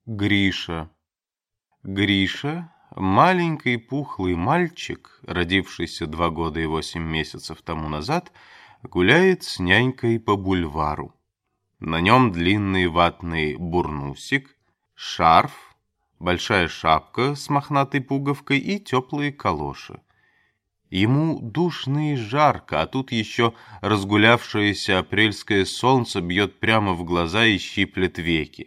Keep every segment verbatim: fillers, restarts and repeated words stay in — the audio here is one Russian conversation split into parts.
Гриша. Гриша — маленький пухлый мальчик, родившийся два года и восемь месяцев тому назад, гуляет с нянькой по бульвару. На нем длинный ватный бурнусик, шарф, большая шапка с мохнатой пуговкой и теплые калоши. Ему душно и жарко, а тут еще разгулявшееся апрельское солнце бьет прямо в глаза и щиплет веки.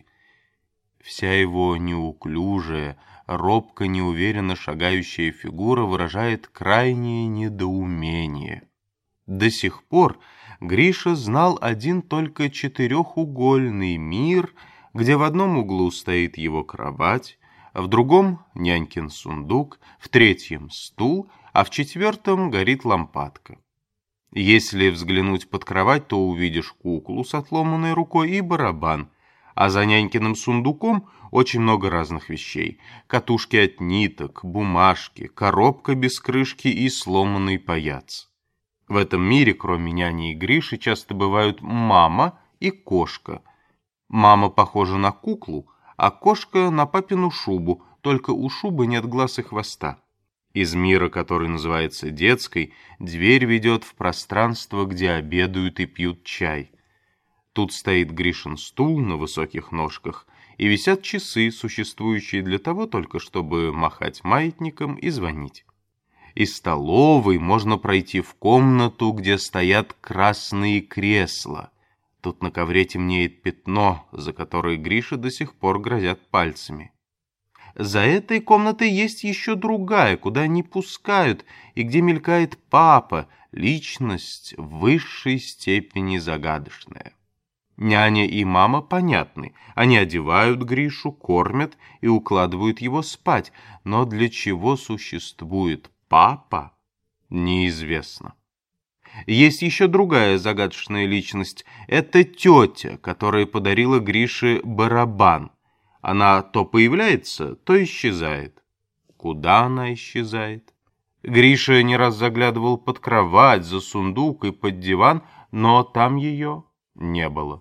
Вся его неуклюжая, робко, неуверенно шагающая фигура выражает крайнее недоумение. До сих пор Гриша знал один только четырехугольный мир, где в одном углу стоит его кровать, в другом — нянькин сундук, в третьем — стул, а в четвертом горит лампадка. Если взглянуть под кровать, то увидишь куклу с отломанной рукой и барабан, а за нянькиным сундуком очень много разных вещей. Катушки от ниток, бумажки, коробка без крышки и сломанный паяц. В этом мире, кроме няни и Гриши, часто бывают мама и кошка. Мама похожа на куклу, а кошка на папину шубу, только у шубы нет глаз и хвоста. Из мира, который называется детской, дверь ведет в пространство, где обедают и пьют чай. Тут стоит Гришин стул на высоких ножках, и висят часы, существующие для того только, чтобы махать маятником и звонить. Из столовой можно пройти в комнату, где стоят красные кресла. Тут на ковре темнеет пятно, за которое Грише до сих пор грозят пальцами. За этой комнатой есть еще другая, куда не пускают, и где мелькает папа, личность в высшей степени загадочная. Няня и мама понятны. Они одевают Гришу, кормят и укладывают его спать. Но для чего существует папа, неизвестно. Есть еще другая загадочная личность. Это тетя, которая подарила Грише барабан. Она то появляется, то исчезает. Куда она исчезает? Гриша не раз заглядывал под кровать, за сундук и под диван, но там ее не было.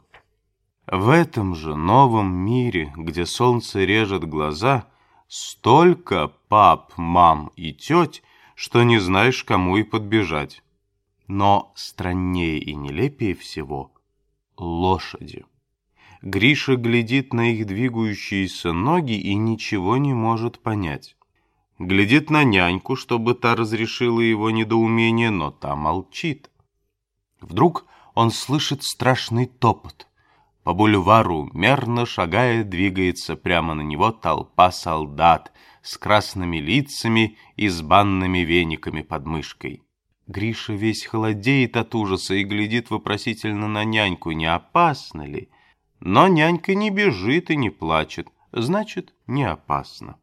В этом же новом мире, где солнце режет глаза, столько пап, мам и теть, что не знаешь, кому и подбежать. Но страннее и нелепее всего — лошади. Гриша глядит на их двигающиеся ноги и ничего не может понять. Глядит на няньку, чтобы та разрешила его недоумение, но та молчит. Вдруг он слышит страшный топот. По бульвару, мерно шагая, двигается прямо на него толпа солдат с красными лицами и с банными вениками под мышкой. Гриша весь холодеет от ужаса и глядит вопросительно на няньку, не опасно ли. Но нянька не бежит и не плачет, значит, не опасно.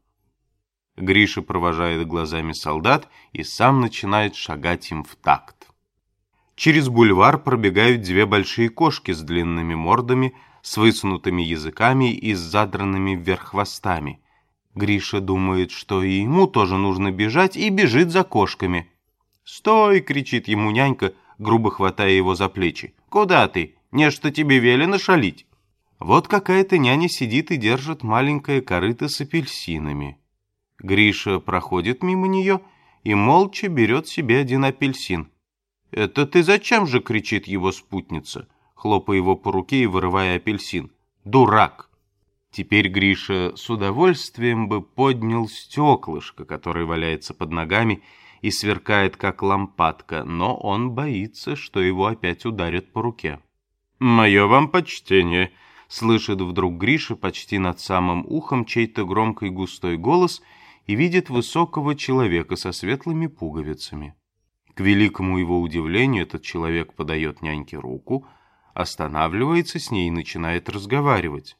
Гриша провожает глазами солдат и сам начинает шагать им в такт. Через бульвар пробегают две большие кошки с длинными мордами, с высунутыми языками и с задранными вверх хвостами. Гриша думает, что и ему тоже нужно бежать, и бежит за кошками. «Стой!» — кричит ему нянька, грубо хватая его за плечи. «Куда ты? Нечто тебе велено шалить!» Вот какая-то няня сидит и держит маленькое корыто с апельсинами. Гриша проходит мимо нее и молча берет себе один апельсин. «Это ты зачем же?» — кричит его спутница, хлопая его по руке и вырывая апельсин. «Дурак!» Теперь Гриша с удовольствием бы поднял стеклышко, которое валяется под ногами и сверкает, как лампадка, но он боится, что его опять ударят по руке. «Мое вам почтение!» — слышит вдруг Гриша почти над самым ухом чей-то громкий густой голос и видит высокого человека со светлыми пуговицами. К великому его удивлению этот человек подает няньке руку, останавливается с ней и начинает разговаривать.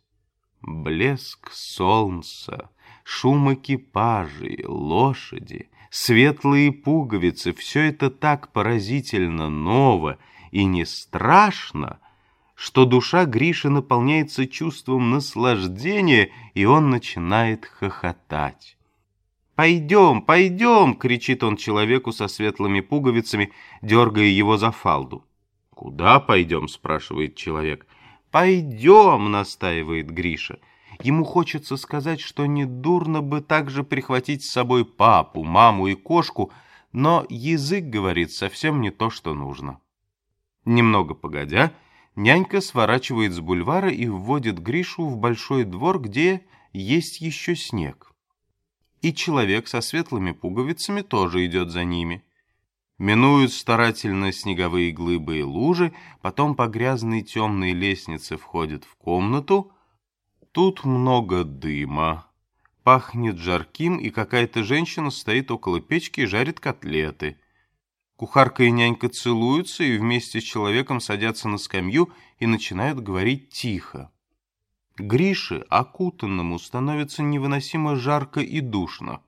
Блеск солнца, шум экипажей, лошади, светлые пуговицы — все это так поразительно ново и не страшно, что душа Гриши наполняется чувством наслаждения, и он начинает хохотать. «Пойдем, пойдем!» — кричит он человеку со светлыми пуговицами, дергая его за фалду. «Куда пойдем?» — спрашивает человек. «Пойдем!» — настаивает Гриша. Ему хочется сказать, что недурно бы также прихватить с собой папу, маму и кошку, но язык говорит совсем не то, что нужно. Немного погодя, нянька сворачивает с бульвара и вводит Гришу в большой двор, где есть еще снег. И человек со светлыми пуговицами тоже идет за ними. Минуют старательно снеговые глыбы и лужи, потом по грязной темной лестнице входят в комнату. Тут много дыма, пахнет жарким, и какая-то женщина стоит около печки и жарит котлеты. Кухарка и нянька целуются и вместе с человеком садятся на скамью и начинают говорить тихо. Грише, окутанному, становится невыносимо жарко и душно.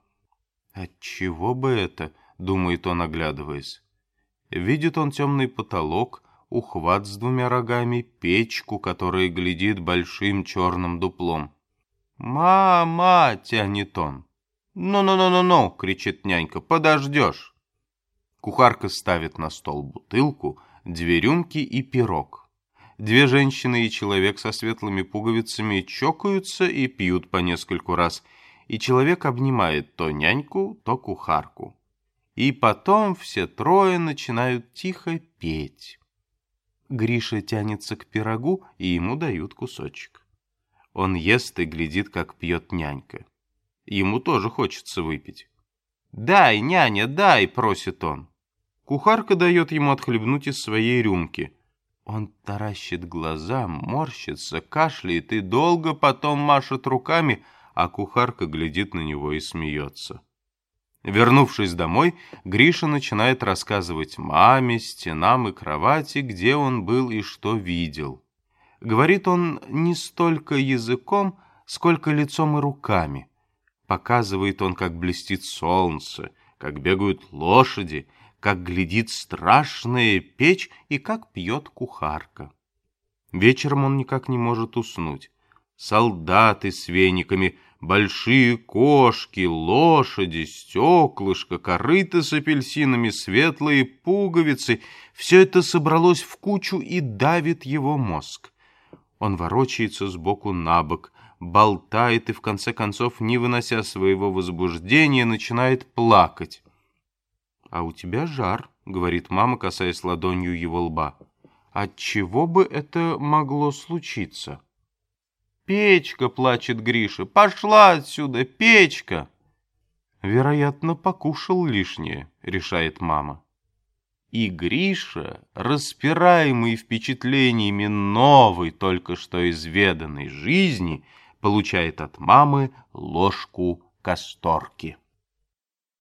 «Отчего бы это?» — думает он, оглядываясь. Видит он темный потолок, ухват с двумя рогами, печку, которая глядит большим черным дуплом. «Мама!» — тянет он. «Ну-ну-ну-ну-ну!» — кричит нянька. «Подождешь!» Кухарка ставит на стол бутылку, две рюмки и пирог. Две женщины и человек со светлыми пуговицами чокаются и пьют по нескольку раз, и человек обнимает то няньку, то кухарку. И потом все трое начинают тихо петь. Гриша тянется к пирогу, и ему дают кусочек. Он ест и глядит, как пьет нянька. Ему тоже хочется выпить. «Дай, няня, дай!» — просит он. Кухарка дает ему отхлебнуть из своей рюмки. Он таращит глаза, морщится, кашляет и долго потом машет руками, а кухарка глядит на него и смеется. Вернувшись домой, Гриша начинает рассказывать маме, стенам и кровати, где он был и что видел. Говорит он не столько языком, сколько лицом и руками. Показывает он, как блестит солнце, как бегают лошади, как глядит страшная печь и как пьет кухарка. Вечером он никак не может уснуть. Солдаты с вениками, большие кошки, лошади, стеклышко, корыто с апельсинами, светлые пуговицы — все это собралось в кучу и давит его мозг. Он ворочается сбоку на бок, болтает и, в конце концов, не вынося своего возбуждения, начинает плакать. «А у тебя жар», — говорит мама, касаясь ладонью его лба. «Отчего бы это могло случиться?» «Печка!» — плачет Гриша. «Пошла отсюда, печка!» «Вероятно, покушал лишнее», — решает мама. И Гриша, распираемый впечатлениями новой, только что изведанной жизни, получает от мамы ложку касторки.